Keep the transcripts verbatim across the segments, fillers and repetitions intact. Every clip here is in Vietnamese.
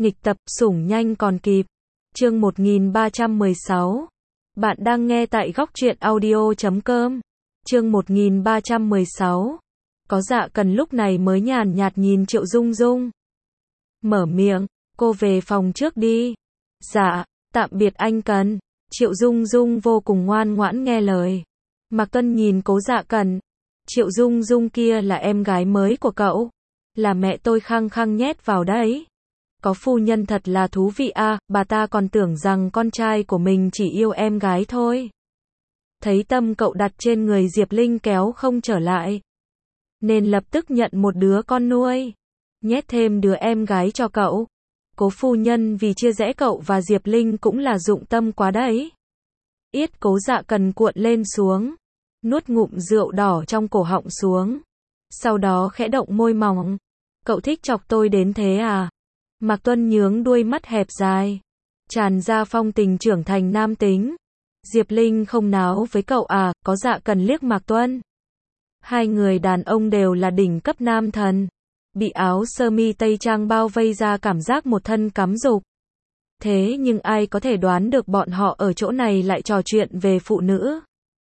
Nghịch tập, sủng nhanh còn kịp. Chương một nghìn ba trăm mười sáu. Bạn đang nghe tại góc truyện audio chấm com. Chương một nghìn ba trăm mười sáu. Có Dạ Cần lúc này mới nhàn nhạt nhìn Triệu Dung Dung. Mở miệng, cô về phòng trước đi. Dạ, tạm biệt anh Cần. Triệu Dung Dung vô cùng ngoan ngoãn nghe lời. Mạc Tuân nhìn Cố Dạ Cần. Triệu Dung Dung kia là em gái mới của cậu. Là mẹ tôi khăng khăng nhét vào đấy. Có phu nhân thật là thú vị à, bà ta còn tưởng rằng con trai của mình chỉ yêu em gái thôi. Thấy tâm cậu đặt trên người Diệp Linh kéo không trở lại. Nên lập tức nhận một đứa con nuôi. Nhét thêm đứa em gái cho cậu. Cố phu nhân vì chia rẽ cậu và Diệp Linh cũng là dụng tâm quá đấy. Yết Cố Dạ Cần cuộn lên xuống. Nuốt ngụm rượu đỏ trong cổ họng xuống. Sau đó khẽ động môi mỏng. Cậu thích chọc tôi đến thế à? Mạc Tuân nhướng đuôi mắt hẹp dài. Tràn ra phong tình trưởng thành nam tính. Diệp Linh không náo với cậu à? Có Dạ Cần liếc Mạc Tuân. Hai người đàn ông đều là đỉnh cấp nam thần. Bị áo sơ mi tây trang bao vây ra cảm giác một thân cắm dục. Thế nhưng ai có thể đoán được bọn họ ở chỗ này lại trò chuyện về phụ nữ.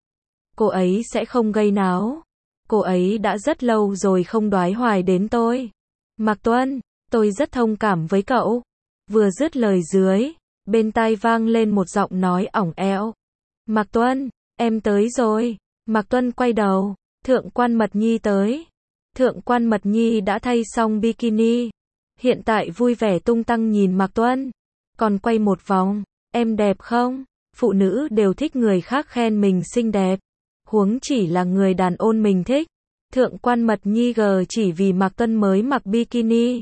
Cô ấy sẽ không gây náo. Cô ấy đã rất lâu rồi không đoái hoài đến tôi. Mạc Tuân, tôi rất thông cảm với cậu. Vừa dứt lời dưới, bên tai vang lên một giọng nói ỏng ẻo. Mạc Tuân, em tới rồi. Mạc Tuân quay đầu, Thượng quan Mật Nhi tới. Thượng quan Mật Nhi đã thay xong bikini. Hiện tại vui vẻ tung tăng nhìn Mạc Tuân. Còn quay một vòng, em đẹp không? Phụ nữ đều thích người khác khen mình xinh đẹp. Huống chỉ là người đàn ông mình thích. Thượng quan Mật Nhi gờ chỉ vì Mạc Tuân mới mặc bikini.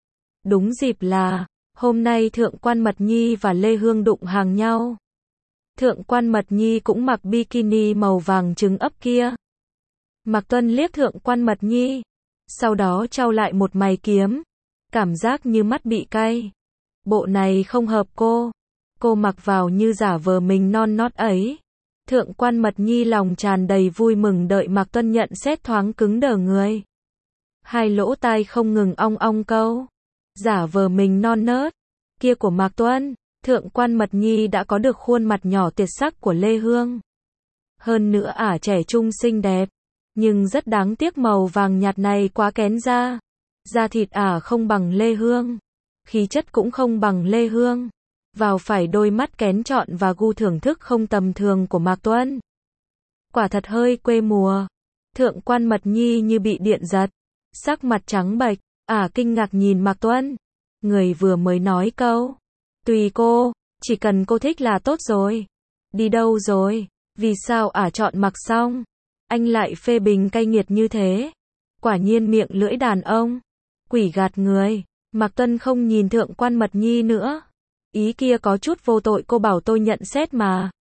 Đúng dịp là, hôm nay Thượng quan Mật Nhi và Lê Hương đụng hàng nhau. Thượng quan Mật Nhi cũng mặc bikini màu vàng trứng ấp kia. Mạc Tuân liếc Thượng quan Mật Nhi. Sau đó trao lại một mày kiếm. Cảm giác như mắt bị cay. Bộ này không hợp cô. Cô mặc vào như giả vờ mình non nót ấy. Thượng quan Mật Nhi lòng tràn đầy vui mừng đợi Mạc Tuân nhận xét thoáng cứng đờ người. Hai lỗ tai không ngừng ong ong câu. Giả vờ mình non nớt. Kia của Mạc Tuân, Thượng quan Mật Nhi đã có được khuôn mặt nhỏ tuyệt sắc của Lê Hương. Hơn nữa ả trẻ trung xinh đẹp. Nhưng rất đáng tiếc màu vàng nhạt này quá kén da. Da thịt ả không bằng Lê Hương. Khí chất cũng không bằng Lê Hương. Vào phải đôi mắt kén chọn và gu thưởng thức không tầm thường của Mạc Tuân. Quả thật hơi quê mùa. Thượng quan Mật Nhi như bị điện giật. Sắc mặt trắng bệch, ả kinh ngạc nhìn Mạc Tuân. Người vừa mới nói câu. Tùy cô, chỉ cần cô thích là tốt rồi. Đi đâu rồi? Vì sao ả chọn mặc xong? Anh lại phê bình cay nghiệt như thế. Quả nhiên miệng lưỡi đàn ông. Quỷ gạt người. Mạc Tuân không nhìn Thượng quan Mật Nhi nữa. Ý kia có chút vô tội, cô bảo tôi nhận xét mà.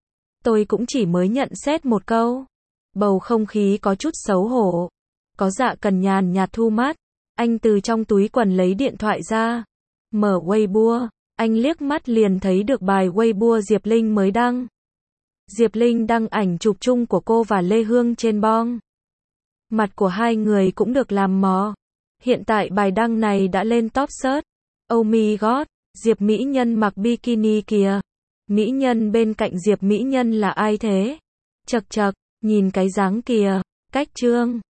Tôi cũng chỉ mới nhận xét một câu. Bầu không khí có chút xấu hổ. Có Dạ Cần nhàn nhạt thu mắt. Anh từ trong túi quần lấy điện thoại ra. Mở Weibo. Anh liếc mắt liền thấy được bài Weibo Diệp Linh mới đăng. Diệp Linh đăng ảnh chụp chung của cô và Lê Hương trên bong. Mặt của hai người cũng được làm mò. Hiện tại bài đăng này đã lên top search. Oh my god, Diệp mỹ nhân mặc bikini kìa. Mỹ nhân bên cạnh Diệp mỹ nhân là ai thế? Chậc chậc, nhìn cái dáng kìa, cách trương.